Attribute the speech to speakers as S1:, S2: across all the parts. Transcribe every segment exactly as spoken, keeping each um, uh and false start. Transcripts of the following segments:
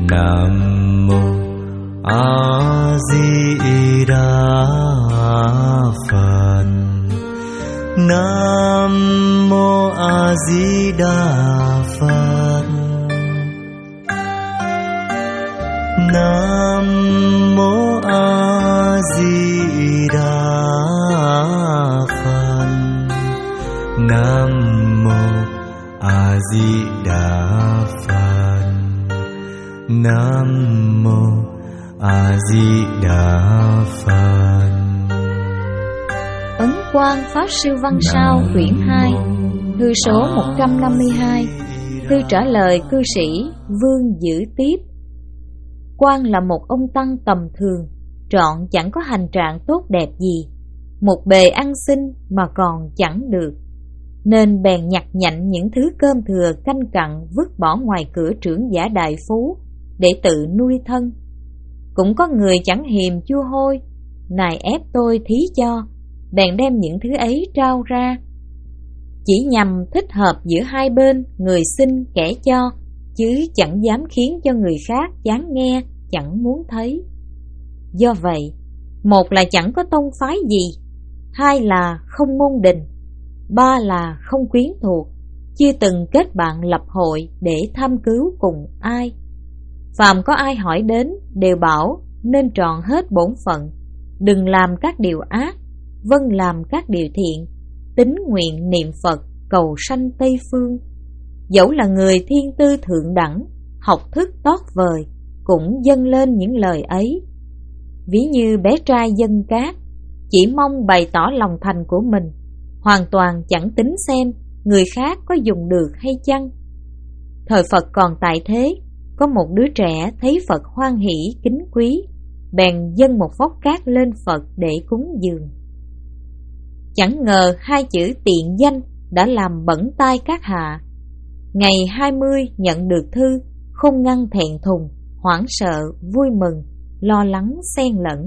S1: Nam mô A Di Đà Phật. Nam mô A Di Đà Phật. Nam mô A Di Đà Phật. Nam mô A Di Đà Phật. Nam mô A Di Đà Phật.
S2: Ấn Quang Pháp Sư Văn Sao quyển hai, thư số một trăm năm mươi hai. Thư trả lời cư sĩ Vương Giữ Tiếp. Quang là một ông tăng tầm thường, trọn chẳng có hành trạng tốt đẹp gì, một bề ăn xin mà còn chẳng được, nên bèn nhặt nhạnh những thứ cơm thừa canh cặn vứt bỏ ngoài cửa trưởng giả đại phú để tự nuôi thân. Cũng có người chẳng hiềm chua hôi, nài ép tôi thí cho, bèn đem những thứ ấy trao ra, chỉ nhằm thích hợp giữa hai bên, người xin kẻ cho, chứ chẳng dám khiến cho người khác chán nghe, chẳng muốn thấy. Do vậy, một là chẳng có tông phái gì, hai là không môn đình, ba là không quyến thuộc, chưa từng kết bạn lập hội để tham cứu cùng ai. Phàm có ai hỏi đến đều bảo nên tròn hết bổn phận, đừng làm các điều ác, vâng làm các điều thiện, tín nguyện niệm Phật cầu sanh Tây Phương. Dẫu là người thiên tư thượng đẳng, học thức tót vời, cũng dâng lên những lời ấy. Ví như bé trai dâng cát, chỉ mong bày tỏ lòng thành của mình, hoàn toàn chẳng tính xem người khác có dùng được hay chăng. Thời Phật còn tại thế, có một đứa trẻ thấy Phật hoan hỷ kính quý, bèn dâng một vốc cát lên Phật để cúng dường. Chẳng ngờ hai chữ tiện danh đã làm bẩn tai các hạ. Ngày hai mươi nhận được thư, không ngăn thẹn thùng, hoảng sợ, vui mừng, lo lắng xen lẫn.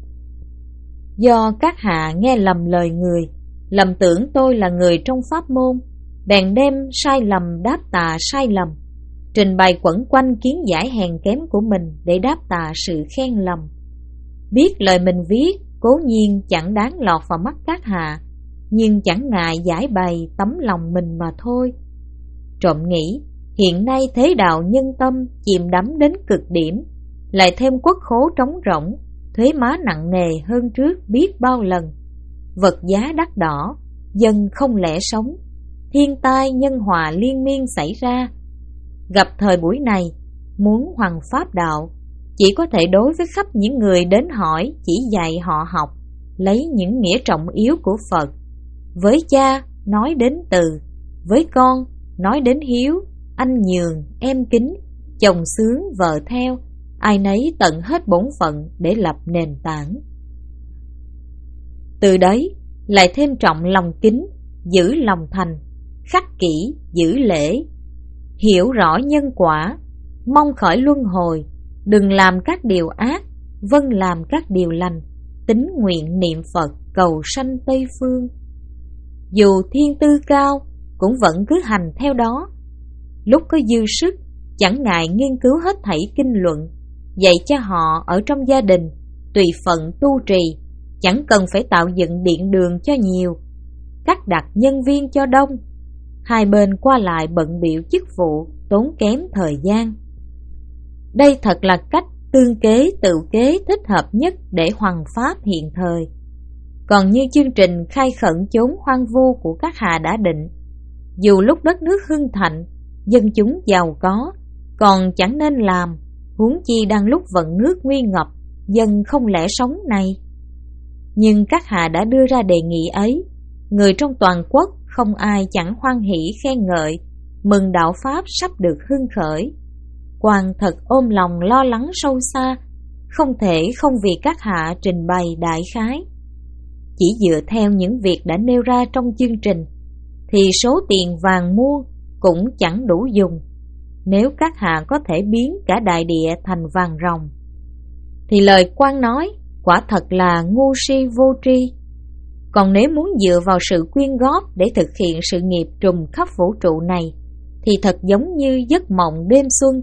S2: Do các hạ nghe lầm lời người, lầm tưởng tôi là người trong pháp môn, bèn đem sai lầm đáp tạ sai lầm, trình bày quẩn quanh kiến giải hèn kém của mình để đáp tạ sự khen lầm. Biết lời mình viết cố nhiên chẳng đáng lọt vào mắt các hạ, nhưng chẳng ngại giải bày tấm lòng mình mà thôi. Trộm nghĩ hiện nay thế đạo nhân tâm chìm đắm đến cực điểm, lại thêm quốc khố trống rỗng, thuế má nặng nề hơn trước biết bao lần, vật giá đắt đỏ, dân không lẽ sống, thiên tai nhân họa liên miên xảy ra. Gặp thời buổi này, muốn hoằng pháp đạo, chỉ có thể đối với khắp những người đến hỏi chỉ dạy họ học, lấy những nghĩa trọng yếu của Phật. Với cha nói đến từ, với con nói đến hiếu, anh nhường, em kính, chồng sướng, vợ theo, ai nấy tận hết bổn phận để lập nền tảng. Từ đấy lại thêm trọng lòng kính, giữ lòng thành, khắc kỷ, giữ lễ, hiểu rõ nhân quả, mong khởi luân hồi, đừng làm các điều ác, vâng làm các điều lành, tín nguyện niệm Phật cầu sanh Tây Phương. Dù thiên tư cao, cũng vẫn cứ hành theo đó. Lúc có dư sức, chẳng ngại nghiên cứu hết thảy kinh luận, dạy cho họ ở trong gia đình, tùy phận tu trì, chẳng cần phải tạo dựng điện đường cho nhiều, cắt đặt nhân viên cho đông, hai bên qua lại bận bịu chức vụ, tốn kém thời gian. Đây thật là cách tương kế tự kế thích hợp nhất để hoằng pháp hiện thời. Còn như chương trình khai khẩn chốn hoang vu của các hạ đã định, dù lúc đất nước hưng thịnh, dân chúng giàu có, còn chẳng nên làm, huống chi đang lúc vận nước nguy ngập, dân không lẽ sống này. Nhưng các hạ đã đưa ra đề nghị ấy, người trong toàn quốc không ai chẳng hoan hỷ khen ngợi, mừng đạo pháp sắp được hưng khởi. Quan thật ôm lòng lo lắng sâu xa, không thể không vì các hạ trình bày đại khái. Chỉ dựa theo những việc đã nêu ra trong chương trình, thì số tiền vàng mua cũng chẳng đủ dùng. Nếu các hạ có thể biến cả đại địa thành vàng ròng, thì lời quan nói quả thật là ngu si vô tri. Còn nếu muốn dựa vào sự quyên góp để thực hiện sự nghiệp trùm khắp vũ trụ này, thì thật giống như giấc mộng đêm xuân,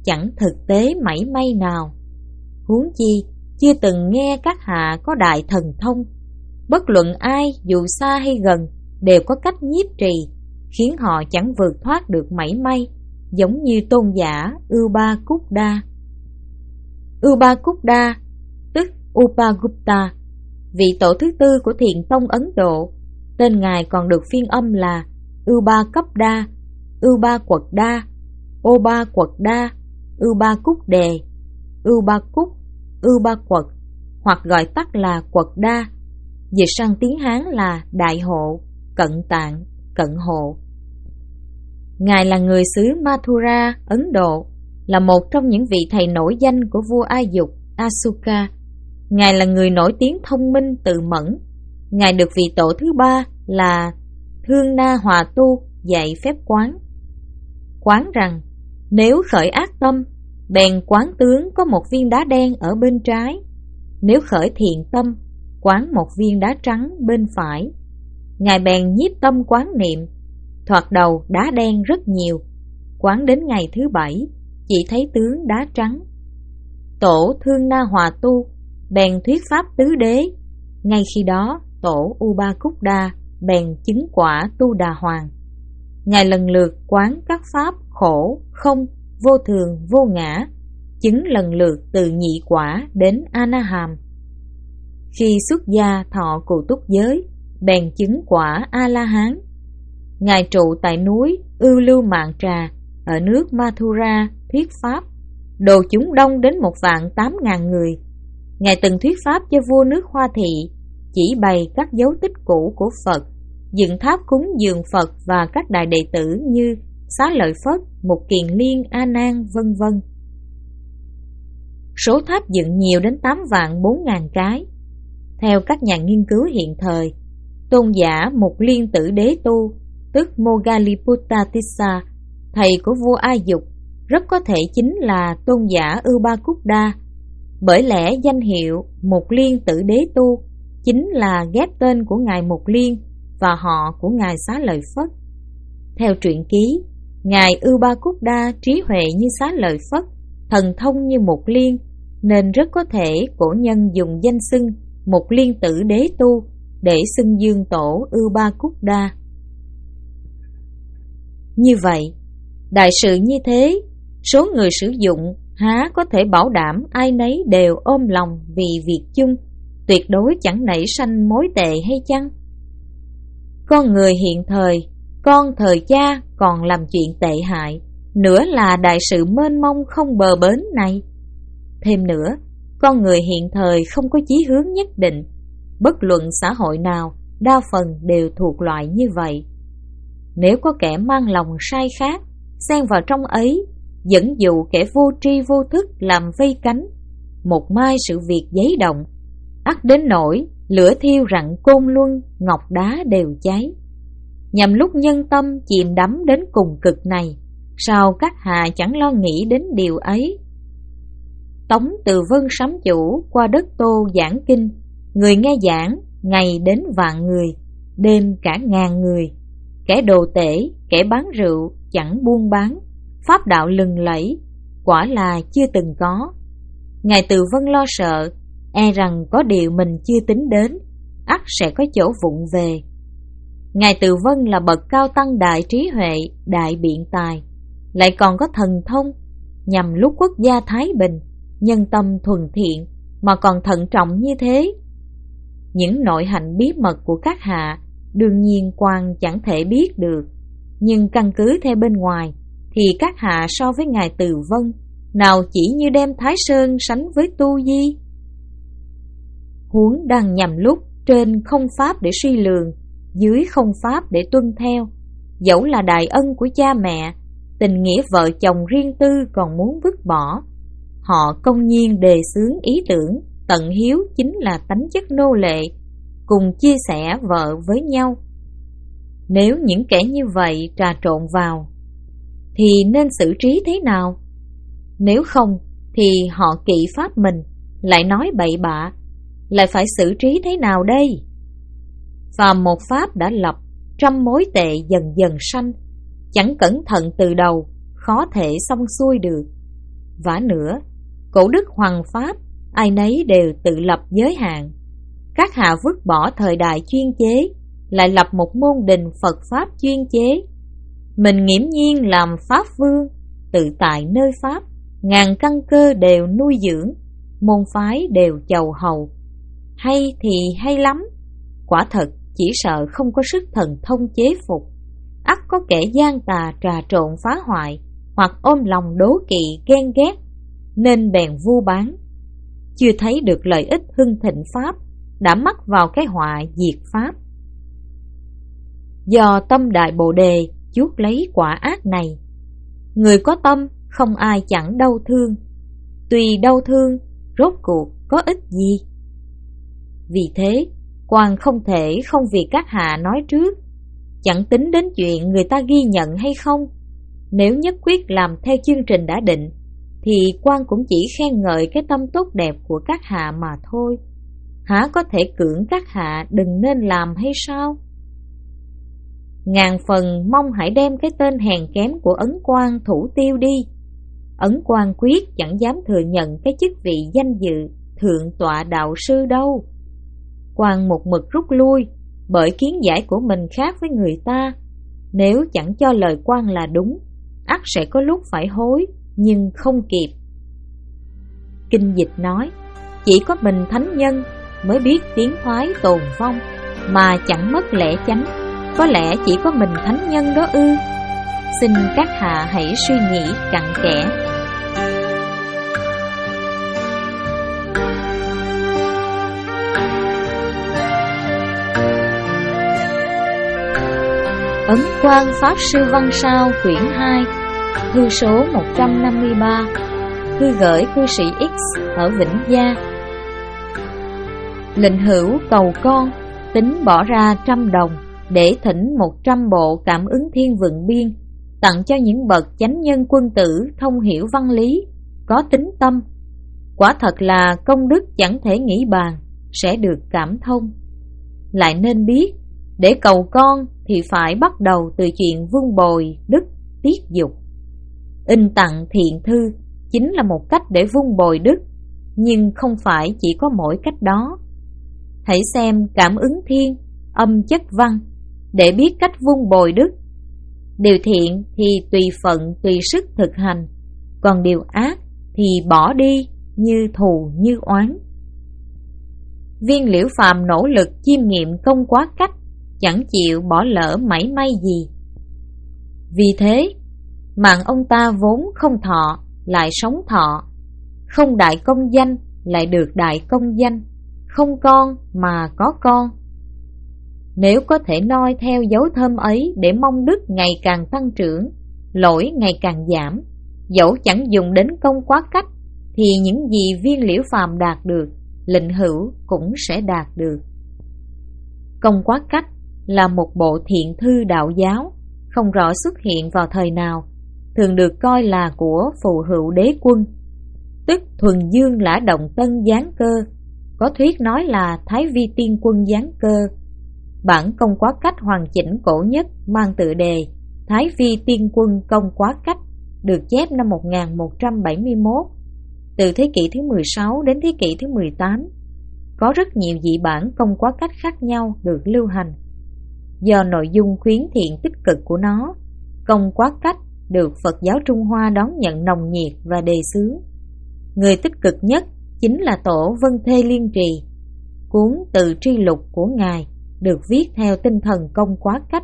S2: chẳng thực tế mảy may nào. Huống chi chưa từng nghe các hạ có đại thần thông, bất luận ai dù xa hay gần đều có cách nhiếp trì, khiến họ chẳng vượt thoát được mảy may, giống như tôn giả Upakutta. Upakutta tức Upagupta, vị tổ thứ tư của Thiền tông Ấn Độ. Tên ngài còn được phiên âm là Upakupda, Upaquật-đa, Oba-quật-đa, Upakúc-đề, Upakúc, Upaquật, hoặc gọi tắt là Quật-đa, dịch sang tiếng Hán là Đại Hộ, Cận Tạng, Cận Hộ. Ngài là người xứ Mathura, Ấn Độ, là một trong những vị thầy nổi danh của vua Ai Dục, Asuka. Ngài là người nổi tiếng thông minh tự mẫn. Ngài được vị tổ thứ ba là Thương Na Hòa Tu dạy phép quán. Quán rằng nếu khởi ác tâm, bèn quán tướng có một viên đá đen ở bên trái; nếu khởi thiện tâm, quán một viên đá trắng bên phải. Ngài bèn nhiếp tâm quán niệm. Thoạt đầu đá đen rất nhiều, quán đến ngày thứ bảy chỉ thấy tướng đá trắng. Tổ Thương Na Hòa Tu bèn thuyết pháp tứ đế. Ngay khi đó tổ Upakutta bèn chứng quả Tu Đà Hoàng. Ngài lần lượt quán các pháp khổ, không, vô thường, vô ngã, chứng lần lượt từ nhị quả đến A-na-hàm. Khi xuất gia thọ cụ túc giới, bèn chứng quả A-la-hán. Ngài trụ tại núi Ưu Lưu Mạn Trà ở nước Mathura thuyết pháp, đồ chúng đông đến một vạn tám ngàn người. Ngài từng thuyết pháp cho vua nước Hoa Thị, chỉ bày các dấu tích cũ của Phật, dựng tháp cúng dường Phật và các đại đệ tử như Xá Lợi Phất, Mục Kiền Liên, A Nan, vân vân. Số tháp dựng nhiều đến tám vạn bốn ngàn cái. Theo các nhà nghiên cứu hiện thời, tôn giả Mục Liên Tử Đế Tu, tức Moggalliputta Tissa, thầy của vua Ai Dục, rất có thể chính là tôn giả Upakutta. Bởi lẽ danh hiệu Mục Liên Tử Đế Tu chính là ghép tên của ngài Mục Liên và họ của ngài Xá Lợi Phất. Theo truyện ký, ngài Upakutta trí huệ như Xá Lợi Phất, thần thông như Mục Liên, nên rất có thể cổ nhân dùng danh xưng Mục Liên Tử Đế Tu để xưng dương tổ Upakutta. Như vậy, đại sự như thế, số người sử dụng há có thể bảo đảm ai nấy đều ôm lòng vì việc chung, tuyệt đối chẳng nảy sanh mối tệ hay chăng? Con người hiện thời, con thời cha còn làm chuyện tệ hại, nữa là đại sự mênh mông không bờ bến này. Thêm nữa, con người hiện thời không có chí hướng nhất định, bất luận xã hội nào, đa phần đều thuộc loại như vậy. Nếu có kẻ mang lòng sai khác xen vào trong ấy, dẫn dụ kẻ vô tri vô thức làm vây cánh, một mai sự việc giấy động, ắt đến nỗi lửa thiêu rặng côn luân, ngọc đá đều cháy. Nhằm lúc nhân tâm chìm đắm đến cùng cực này, sao các hạ chẳng lo nghĩ đến điều ấy? Tống Từ Vân Sám Chủ qua đất Tô giảng kinh, người nghe giảng ngày đến vạn người, đêm cả ngàn người. Kẻ đồ tể, kẻ bán rượu chẳng buôn bán, pháp đạo lừng lẫy, quả là chưa từng có. Ngài Từ Vân lo sợ, e rằng có điều mình chưa tính đến, ắt sẽ có chỗ vụng về. Ngài Từ Vân là bậc cao tăng đại trí huệ, đại biện tài, lại còn có thần thông, nhằm lúc quốc gia thái bình, nhân tâm thuần thiện mà còn thận trọng như thế. Những nội hạnh bí mật của các hạ đương nhiên quan chẳng thể biết được, nhưng căn cứ theo bên ngoài thì các hạ so với ngài Từ Vân nào chỉ như đem Thái Sơn sánh với Tu Di. Huống đang nhằm lúc trên không pháp để suy lường, dưới không pháp để tuân theo. Dẫu là đại ân của cha mẹ, tình nghĩa vợ chồng riêng tư còn muốn vứt bỏ. Họ công nhiên đề xướng ý tưởng tận hiếu chính là tánh chất nô lệ, cùng chia sẻ vợ với nhau. Nếu những kẻ như vậy trà trộn vào, thì nên xử trí thế nào? Nếu không, thì họ kỵ pháp mình, lại nói bậy bạ, lại phải xử trí thế nào đây? Phàm một pháp đã lập, trăm mối tệ dần dần sanh, chẳng cẩn thận từ đầu, khó thể xong xuôi được. Vả nữa, cổ đức hoằng pháp, ai nấy đều tự lập giới hạn. Các hạ vứt bỏ thời đại chuyên chế, lại lập một môn đình Phật Pháp chuyên chế. Mình nghiễm nhiên làm Pháp Vương, tự tại nơi Pháp, ngàn căn cơ đều nuôi dưỡng, môn phái đều chầu hầu. Hay thì hay lắm, quả thật chỉ sợ không có sức thần thông chế phục. Ắt có kẻ gian tà trà trộn phá hoại, hoặc ôm lòng đố kỵ ghen ghét, nên bèn vu bán. Chưa thấy được lợi ích hưng thịnh Pháp, đã mắc vào cái họa diệt Pháp. Do tâm Đại Bồ Đề chuốc lấy quả ác này, người có tâm không ai chẳng đau thương. Tuy đau thương, rốt cuộc có ích gì? Vì thế, quan không thể không vì các hạ nói trước, chẳng tính đến chuyện người ta ghi nhận hay không. Nếu nhất quyết làm theo chương trình đã định, thì quan cũng chỉ khen ngợi cái tâm tốt đẹp của các hạ mà thôi. Hả có thể cưỡng các hạ đừng nên làm hay sao? Ngàn phần mong hãy đem cái tên hèn kém của Ấn Quang thủ tiêu đi. Ấn Quang quyết chẳng dám thừa nhận cái chức vị danh dự thượng tọa đạo sư đâu. Quang một mực rút lui, bởi kiến giải của mình khác với người ta. Nếu chẳng cho lời Quang là đúng, ắt sẽ có lúc phải hối, nhưng không kịp. Kinh dịch nói, chỉ có mình thánh nhân mới biết tiến thoái tồn vong, mà chẳng mất lẽ chánh. Có lẽ chỉ có mình thánh nhân đó ư? Xin các hạ hãy suy nghĩ cặn kẽ. Ấn Quang Pháp Sư Văn Sao quyển hai, thư số một trăm năm mươi ba, thư gửi cư sĩ X ở Vĩnh Gia. Lệnh hữu cầu con, tính bỏ ra trăm đồng để thỉnh một trăm bộ Cảm Ứng Thiên Vượng Biên, tặng cho những bậc chánh nhân quân tử thông hiểu văn lý, có tính tâm. Quả thật là công đức chẳng thể nghĩ bàn, sẽ được cảm thông. Lại nên biết, để cầu con thì phải bắt đầu từ chuyện vun bồi đức tiết dục. In tặng thiện thư chính là một cách để vun bồi đức, nhưng không phải chỉ có mỗi cách đó. Hãy xem Cảm Ứng Thiên, âm chất văn, để biết cách vun bồi đức. Điều thiện thì tùy phận tùy sức thực hành, còn điều ác thì bỏ đi như thù như oán. Viên Liễu Phàm nỗ lực chiêm nghiệm công quá cách, chẳng chịu bỏ lỡ mảy may gì. Vì thế, mạng ông ta vốn không thọ, lại sống thọ. Không đại công danh, lại được đại công danh. Không con mà có con. Nếu có thể noi theo dấu thơm ấy để mong đức ngày càng tăng trưởng, lỗi ngày càng giảm, dẫu chẳng dùng đến công quá cách, thì những gì Viên Liễu Phàm đạt được, lệnh hữu cũng sẽ đạt được. Công quá cách là một bộ thiện thư đạo giáo, không rõ xuất hiện vào thời nào, thường được coi là của Phù Hữu Đế Quân, tức Thuần Dương Lã Động Tân giáng cơ, có thuyết nói là Thái Vi Tiên Quân giáng cơ. Bản công quá cách hoàn chỉnh cổ nhất mang tựa đề Thái Vi Tiên Quân công quá cách, được chép năm một nghìn một trăm bảy mươi mốt, từ thế kỷ thứ mười sáu đến thế kỷ thứ mười tám. Có rất nhiều dị bản công quá cách khác nhau được lưu hành. Do nội dung khuyến thiện tích cực của nó, công quá cách được Phật giáo Trung Hoa đón nhận nồng nhiệt và đề xướng. Người tích cực nhất chính là Tổ Vân Thê Liên Trì. Cuốn Tự Tri Lục của Ngài được viết theo tinh thần công quá cách.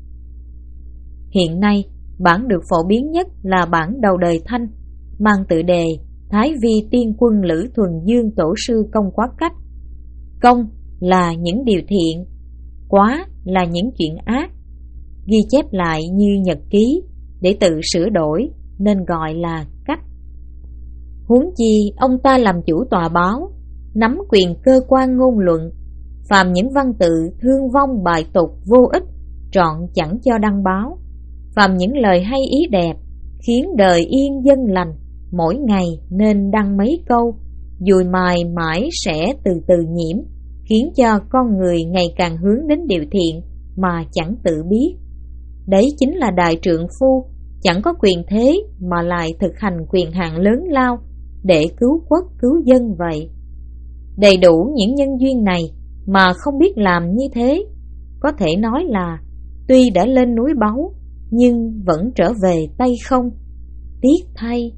S2: Hiện nay, bản được phổ biến nhất là bản đầu đời Thanh, mang tựa đề Thái Vi Tiên Quân Lữ Thuần Dương Tổ Sư công quá cách. Công là những điều thiện, quá là những chuyện ác, ghi chép lại như nhật ký để tự sửa đổi nên gọi là cách. Huống chi ông ta làm chủ tòa báo, nắm quyền cơ quan ngôn luận, phàm những văn tự thương vong bại tục vô ích trọn chẳng cho đăng báo, phàm những lời hay ý đẹp khiến đời yên dân lành, mỗi ngày nên đăng mấy câu, dùi mài mãi sẽ từ từ nhiễm, khiến cho con người ngày càng hướng đến điều thiện mà chẳng tự biết. Đấy chính là đại trượng phu, chẳng có quyền thế mà lại thực hành quyền hạn lớn lao để cứu quốc cứu dân vậy. Đầy đủ những nhân duyên này mà không biết làm như thế, có thể nói là tuy đã lên núi báu nhưng vẫn trở về tay không. Tiếc thay.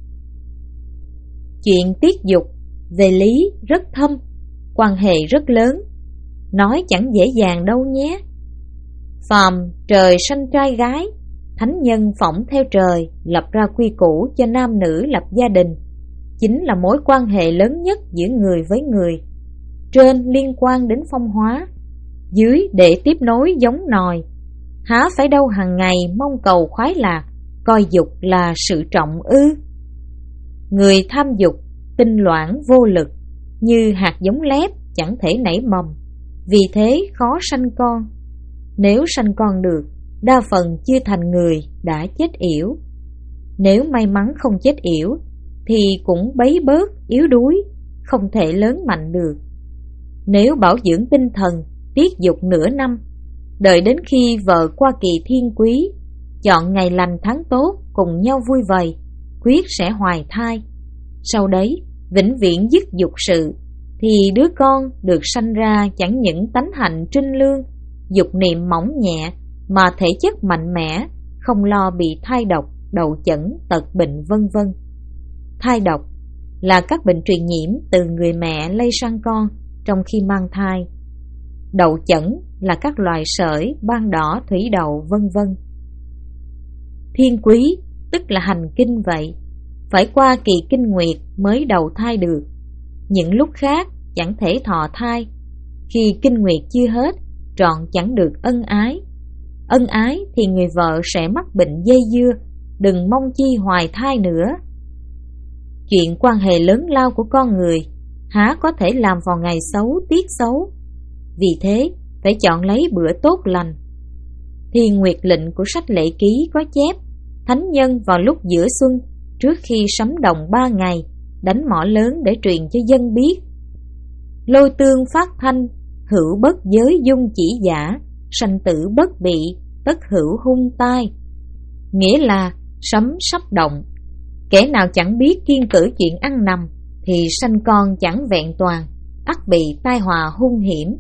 S2: Chuyện tiết dục về lý rất thâm, quan hệ rất lớn, nói chẳng dễ dàng đâu nhé. Phàm trời sanh trai gái, thánh nhân phỏng theo trời lập ra quy củ cho nam nữ lập gia đình, chính là mối quan hệ lớn nhất giữa người với người. Trên liên quan đến phong hóa, dưới để tiếp nối giống nòi. Há phải đâu hàng ngày mong cầu khoái lạc, coi dục là sự trọng ư? Người tham dục, tinh loãng vô lực, như hạt giống lép chẳng thể nảy mầm, vì thế khó sanh con. Nếu sanh con được, đa phần chưa thành người đã chết yểu. Nếu may mắn không chết yểu thì cũng bấy bớt, yếu đuối, không thể lớn mạnh được. Nếu bảo dưỡng tinh thần, tiết dục nửa năm, đợi đến khi vợ qua kỳ thiên quý, chọn ngày lành tháng tốt cùng nhau vui vầy, quyết sẽ hoài thai. Sau đấy vĩnh viễn dứt dục sự, thì đứa con được sanh ra chẳng những tánh hạnh trinh lương, dục niệm mỏng nhẹ, mà thể chất mạnh mẽ, không lo bị thai độc, đậu chẩn, tật bệnh vân vân. Thai độc là các bệnh truyền nhiễm từ người mẹ lây sang con trong khi mang thai. Đậu chẩn là các loài sởi, ban đỏ, thủy đậu vân vân. Thiên quý tức là hành kinh vậy, phải qua kỳ kinh nguyệt mới đầu thai được. Những lúc khác chẳng thể thọ thai. Khi kinh nguyệt chưa hết, trọn chẳng được ân ái. Ân ái thì người vợ sẽ mắc bệnh dây dưa, đừng mong chi hoài thai nữa. Chuyện quan hệ lớn lao của con người há có thể làm vào ngày xấu tiết xấu. Vì thế phải chọn lấy bữa tốt lành. Thiên nguyệt lệnh của sách Lệ Ký có chép, thánh nhân vào lúc giữa xuân, trước khi sấm đồng ba ngày, đánh mõ lớn để truyền cho dân biết. Lôi tương phát thanh, hữu bất giới dung chỉ giả, sanh tử bất bị, tất hữu hung tai. Nghĩa là sấm sắp động, kẻ nào chẳng biết kiêng cử chuyện ăn nằm thì sanh con chẳng vẹn toàn, ắt bị tai họa hung hiểm.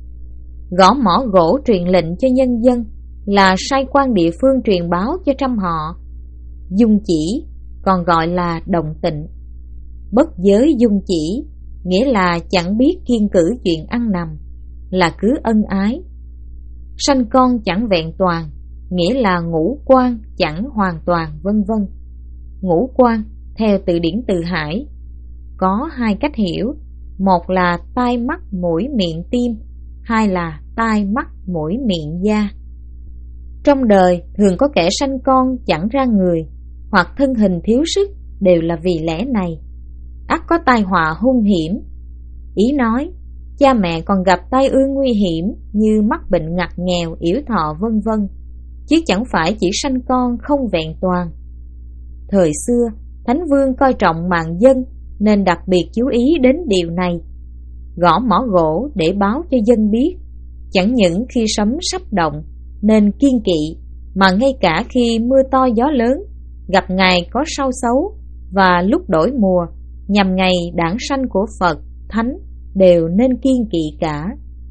S2: Gõ mõ gỗ truyền lệnh cho nhân dân là sai quan địa phương truyền báo cho trăm họ. Dung chỉ còn gọi là đồng tịnh. Bất giới dung chỉ nghĩa là chẳng biết kiêng cử chuyện ăn nằm, là cứ ân ái. Sanh con chẳng vẹn toàn nghĩa là ngũ quan chẳng hoàn toàn vân vân. Ngũ quan theo từ điển Từ Hải có hai cách hiểu, một là tai mắt mũi miệng tim, hai là tai mắt mũi miệng da. Trong đời thường có kẻ sanh con chẳng ra người, hoặc thân hình thiếu sức, đều là vì lẽ này. Ắt có tai họa hung hiểm. Ý nói cha mẹ còn gặp tai ương nguy hiểm như mắc bệnh ngặt nghèo, yểu thọ vân vân, chứ chẳng phải chỉ sanh con không vẹn toàn. Thời xưa Thánh Vương coi trọng mạng dân nên đặc biệt chú ý đến điều này, gõ mõ gỗ để báo cho dân biết. Chẳng những khi sấm sắp động nên kiêng kỵ, mà ngay cả khi mưa to gió lớn, gặp ngày có sao xấu và lúc đổi mùa, nhằm ngày đản sanh của Phật, Thánh, đều nên kiêng kỵ cả.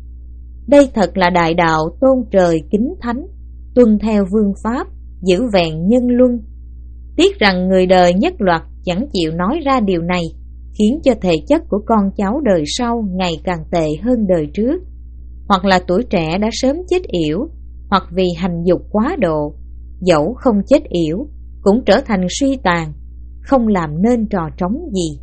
S2: Đây thật là đại đạo tôn trời kính thánh, tuân theo vương pháp, giữ vẹn nhân luân. Tiếc rằng người đời nhất loạt chẳng chịu nói ra điều này, khiến cho thể chất của con cháu đời sau ngày càng tệ hơn đời trước. Hoặc là tuổi trẻ đã sớm chết yểu, hoặc vì hành dục quá độ, dẫu không chết yểu cũng trở thành suy tàn, không làm nên trò trống gì.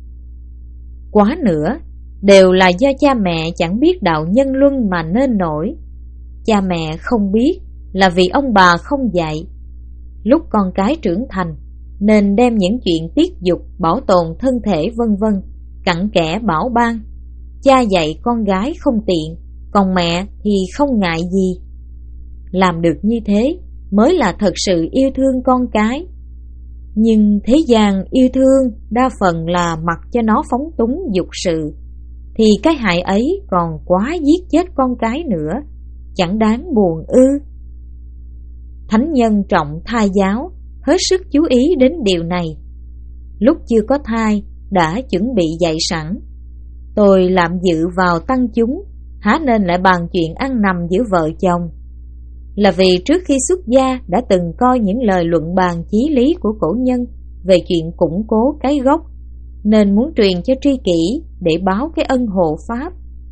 S2: Quá nữa đều là do cha mẹ chẳng biết đạo nhân luân mà nên nổi. Cha mẹ không biết là vì ông bà không dạy. Lúc con cái trưởng thành nên đem những chuyện tiết dục, bảo tồn thân thể vân vân cặn kẽ bảo ban. Cha dạy con gái không tiện, còn mẹ thì không ngại gì. Làm được như thế mới là thật sự yêu thương con cái. Nhưng thế gian yêu thương đa phần là mặc cho nó phóng túng dục sự, thì cái hại ấy còn quá giết chết con cái nữa, chẳng đáng buồn ư. Thánh nhân trọng thai giáo, hết sức chú ý đến điều này. Lúc chưa có thai đã chuẩn bị dạy sẵn. Tôi lạm dự vào tăng chúng, há nên lại bàn chuyện ăn nằm giữa vợ chồng. Là vì trước khi xuất gia đã từng coi những lời luận bàn chí lý của cổ nhân về chuyện củng cố cái gốc, nên muốn truyền cho tri kỷ để báo cái ân hộ pháp.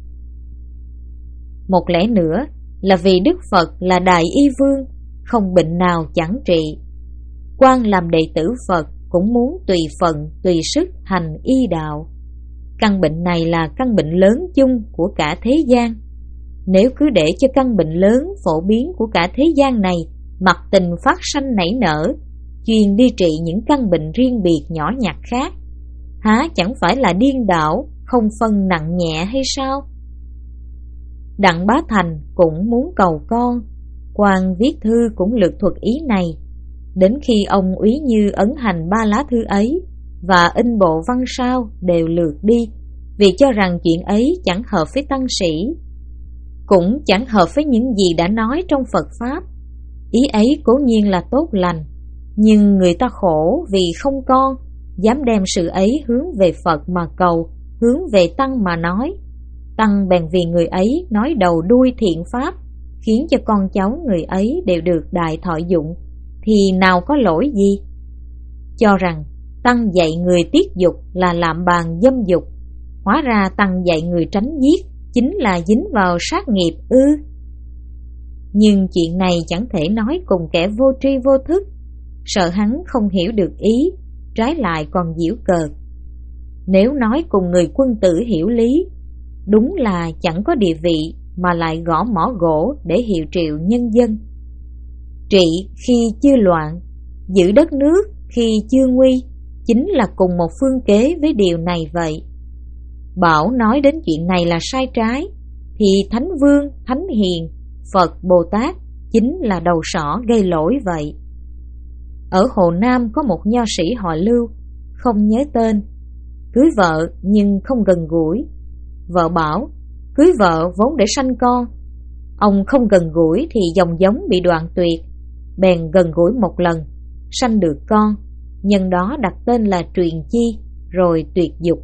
S2: Một lẽ nữa là vì Đức Phật là Đại Y Vương, không bệnh nào chẳng trị. Quan làm đệ tử Phật cũng muốn tùy phận, tùy sức hành y đạo. Căn bệnh này là căn bệnh lớn chung của cả thế gian. Nếu cứ để cho căn bệnh lớn phổ biến của cả thế gian này mặc tình phát sanh nảy nở, chuyên đi trị những căn bệnh riêng biệt nhỏ nhặt khác, há chẳng phải là điên đảo, không phân nặng nhẹ hay sao? Đặng Bá Thành cũng muốn cầu con, quan viết thư cũng lược thuật ý này. Đến khi ông Úy Như ấn hành ba lá thư ấy và in bộ văn sao đều lược đi, vì cho rằng chuyện ấy chẳng hợp với tăng sĩ, cũng chẳng hợp với những gì đã nói trong Phật Pháp. Ý ấy cố nhiên là tốt lành, nhưng người ta khổ vì không con, dám đem sự ấy hướng về Phật mà cầu, hướng về Tăng mà nói. Tăng bèn vì người ấy nói đầu đuôi thiện Pháp, khiến cho con cháu người ấy đều được đại thọ dụng, thì nào có lỗi gì? Cho rằng Tăng dạy người tiết dục là lạm bàn dâm dục, hóa ra Tăng dạy người tránh giết chính là dính vào sát nghiệp ư? Nhưng chuyện này chẳng thể nói cùng kẻ vô tri vô thức, sợ hắn không hiểu được ý, trái lại còn giễu cợt. Nếu nói cùng người quân tử hiểu lý, đúng là chẳng có địa vị mà lại gõ mỏ gỗ để hiệu triệu nhân dân. Trị khi chưa loạn, giữ đất nước khi chưa nguy, chính là cùng một phương kế với điều này vậy. Bảo nói đến chuyện này là sai trái, thì Thánh Vương, Thánh Hiền, Phật, Bồ Tát chính là đầu sỏ gây lỗi vậy. Ở Hồ Nam có một nho sĩ họ Lưu, không nhớ tên, cưới vợ nhưng không gần gũi. Vợ bảo cưới vợ vốn để sanh con, ông không gần gũi thì dòng giống bị đoạn tuyệt, bèn gần gũi một lần, sanh được con, nhân đó đặt tên là Truyền Chi, rồi tuyệt dục.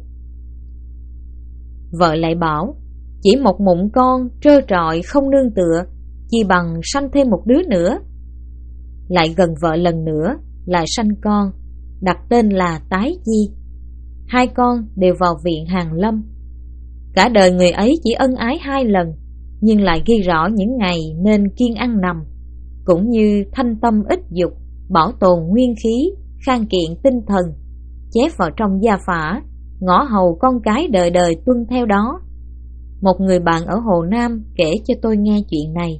S2: Vợ lại bảo chỉ một mụn con trơ trọi không nương tựa, chi bằng sanh thêm một đứa nữa. Lại gần vợ lần nữa, lại sanh con, đặt tên là Tái Chi. Hai con đều vào viện Hàn Lâm. Cả đời người ấy chỉ ân ái hai lần, nhưng lại ghi rõ những ngày nên kiêng ăn nằm, cũng như thanh tâm ít dục, bảo tồn nguyên khí, khang kiện tinh thần, chép vào trong gia phả, ngõ hầu con cái đời đời tuân theo đó. Một người bạn ở Hồ Nam kể cho tôi nghe chuyện này.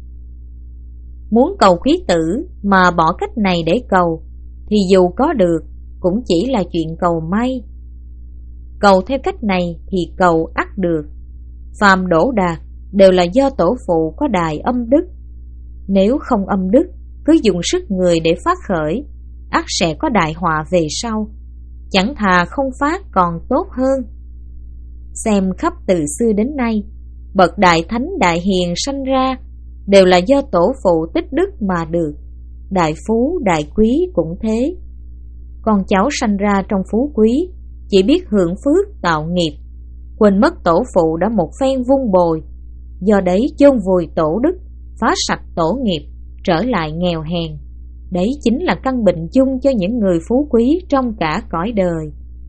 S2: Muốn cầu quý tử mà bỏ cách này để cầu, thì dù có được cũng chỉ là chuyện cầu may. Cầu theo cách này thì cầu ắt được. Phàm đổ đạt đều là do tổ phụ có đài âm đức. Nếu không âm đức, cứ dùng sức người để phát khởi, ắt sẽ có đại họa về sau. Chẳng thà không phát còn tốt hơn. Xem khắp từ xưa đến nay, bậc đại thánh đại hiền sanh ra đều là do tổ phụ tích đức mà được. Đại phú đại quý cũng thế. Con cháu sanh ra trong phú quý, chỉ biết hưởng phước tạo nghiệp, quên mất tổ phụ đã một phen vun bồi, do đấy chôn vùi tổ đức, phá sạch tổ nghiệp, trở lại nghèo hèn. Đấy chính là căn bệnh chung cho những người phú quý trong cả cõi đời.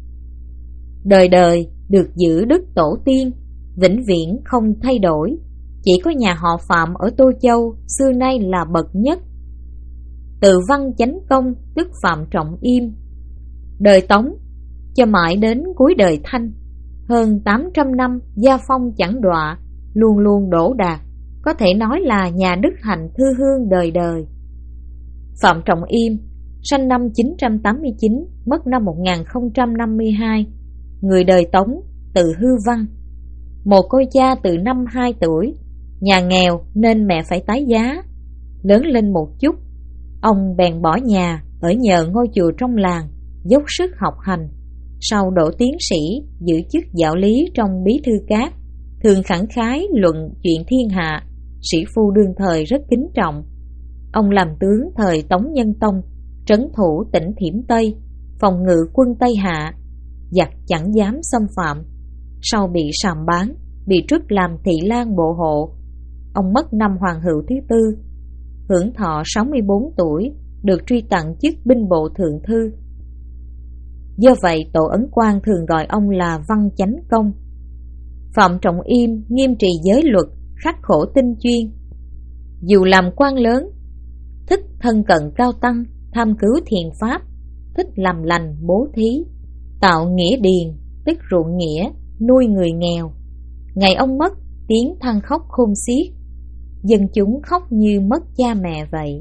S2: Đời đời được giữ đức tổ tiên, vĩnh viễn không thay đổi. Chỉ có nhà họ Phạm ở Tô Châu xưa nay là bậc nhất. Từ Văn Chánh Công tức Phạm Trọng Im, đời Tống cho mãi đến cuối đời Thanh, hơn tám trăm năm gia phong chẳng đọa, luôn luôn đỗ đạt, có thể nói là nhà đức hạnh thư hương đời đời. Phạm Trọng Im sanh năm chín trăm tám mươi chín, mất năm một nghìn không trăm năm mươi hai, người đời Tống, từ Hư Văn. Mồ côi cha từ năm hai tuổi, nhà nghèo nên mẹ phải tái giá. Lớn lên một chút, ông bèn bỏ nhà ở nhờ ngôi chùa trong làng, dốc sức học hành. Sau đỗ tiến sĩ, giữ chức giáo lý trong Bí Thư Các, thường khẳng khái luận chuyện thiên hạ, sĩ phu đương thời rất kính trọng. Ông làm tướng thời Tống Nhân Tông, trấn thủ tỉnh Thiểm Tây, phòng ngự quân Tây Hạ, giặc chẳng dám xâm phạm. Sau bị sàm bán, bị truất làm thị lang bộ hộ. Ông mất năm Hoàng Hữu thứ tư, hưởng thọ sáu mươi bốn tuổi, được truy tặng chức binh bộ thượng thư. Do vậy Tổ Ấn Quang thường gọi ông là Văn Chánh Công. Phạm Trọng Yêm nghiêm trì giới luật, khắc khổ tinh chuyên. Dù làm quan lớn, thích thân cận cao tăng, tham cứu thiền pháp, thích làm lành bố thí, tạo nghĩa điền, tức ruộng nghĩa, nuôi người nghèo. Ngày ông mất, tiếng than khóc khôn xiết, dân chúng khóc như mất cha mẹ vậy.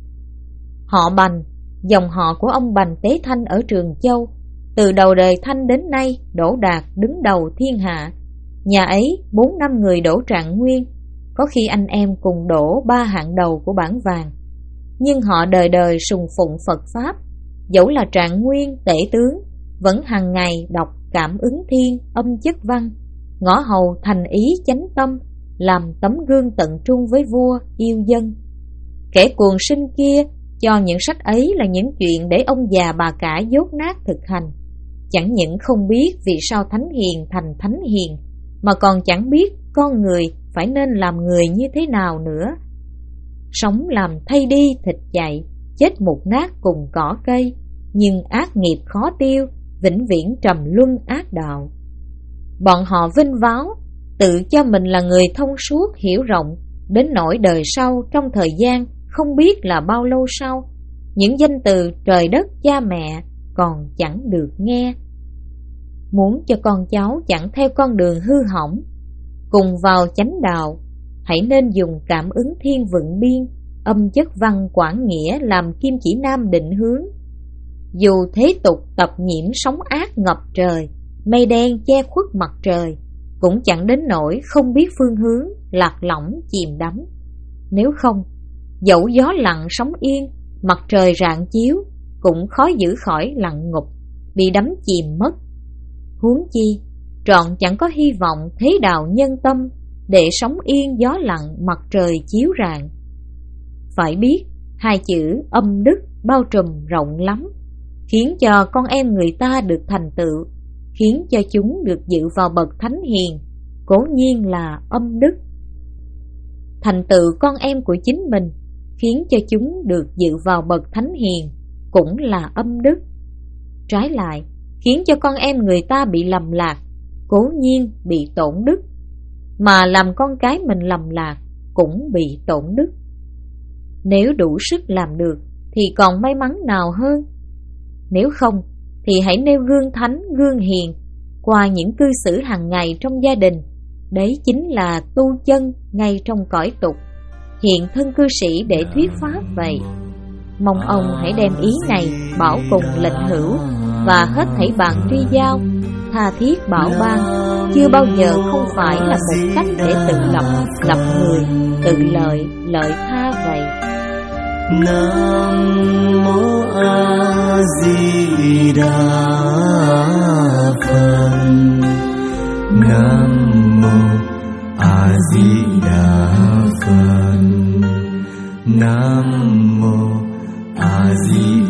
S2: Họ Bành, dòng họ của ông Bành Tế Thanh ở Trường Châu, từ đầu đời Thanh đến nay đỗ đạt đứng đầu thiên hạ. Nhà ấy bốn năm người đỗ trạng nguyên, có khi anh em cùng đỗ ba hạng đầu của bảng vàng. Nhưng họ đời đời sùng phụng Phật Pháp, dẫu là trạng nguyên tể tướng, vẫn hàng ngày đọc Cảm Ứng Thiên, Âm Chất Văn, ngõ hầu thành ý chánh tâm, làm tấm gương tận trung với vua yêu dân. Kẻ cuồng sinh kia cho những sách ấy là những chuyện để ông già bà cả dốt nát thực hành. Chẳng những không biết vì sao thánh hiền thành thánh hiền, mà còn chẳng biết con người phải nên làm người như thế nào nữa. Sống làm thay đi thịt chạy, chết mục nát cùng cỏ cây, nhưng ác nghiệp khó tiêu, vĩnh viễn trầm luân ác đạo. Bọn họ vinh váo, tự cho mình là người thông suốt hiểu rộng, đến nỗi đời sau trong thời gian không biết là bao lâu sau, những danh từ trời đất cha mẹ còn chẳng được nghe. Muốn cho con cháu chẳng theo con đường hư hỏng, cùng vào chánh đạo, hãy nên dùng Cảm Ứng Thiên vựng biên, Âm Chất Văn quảng nghĩa làm kim chỉ nam định hướng. Dù thế tục tập nhiễm sóng ác ngập trời, mây đen che khuất mặt trời, cũng chẳng đến nỗi không biết phương hướng, lạc lõng chìm đắm. Nếu không, dẫu gió lặng sóng yên, mặt trời rạng chiếu, cũng khó giữ khỏi lặng ngục, bị đắm chìm mất. Huống chi, trọn chẳng có hy vọng thế đạo nhân tâm, để sống yên gió lặng mặt trời chiếu rạng. Phải biết, hai chữ âm đức bao trùm rộng lắm, khiến cho con em người ta được thành tựu, khiến cho chúng được dự vào bậc thánh hiền, cố nhiên là âm đức. Thành tựu con em của chính mình, khiến cho chúng được dự vào bậc thánh hiền, cũng là âm đức. Trái lại, khiến cho con em người ta bị lầm lạc, cố nhiên bị tổn đức. Mà làm con cái mình lầm lạc, cũng bị tổn đức. Nếu đủ sức làm được, thì còn may mắn nào hơn. Nếu không, thì hãy nêu gương thánh, gương hiền, qua những cư xử hàng ngày trong gia đình. Đấy chính là tu chân ngay trong cõi tục, hiện thân cư sĩ để thuyết pháp vậy. Mong ông hãy đem ý này bảo cùng lệnh hữu, và hết thảy bạn tri giao, tha thiết bảo ban, chưa bao giờ không phải là một cách để tự lập, lập người, tự lợi, lợi tha vậy.
S1: Nam mô A Di Đà Phật. Nam mô A Di Đà Phật. Nam mô A Di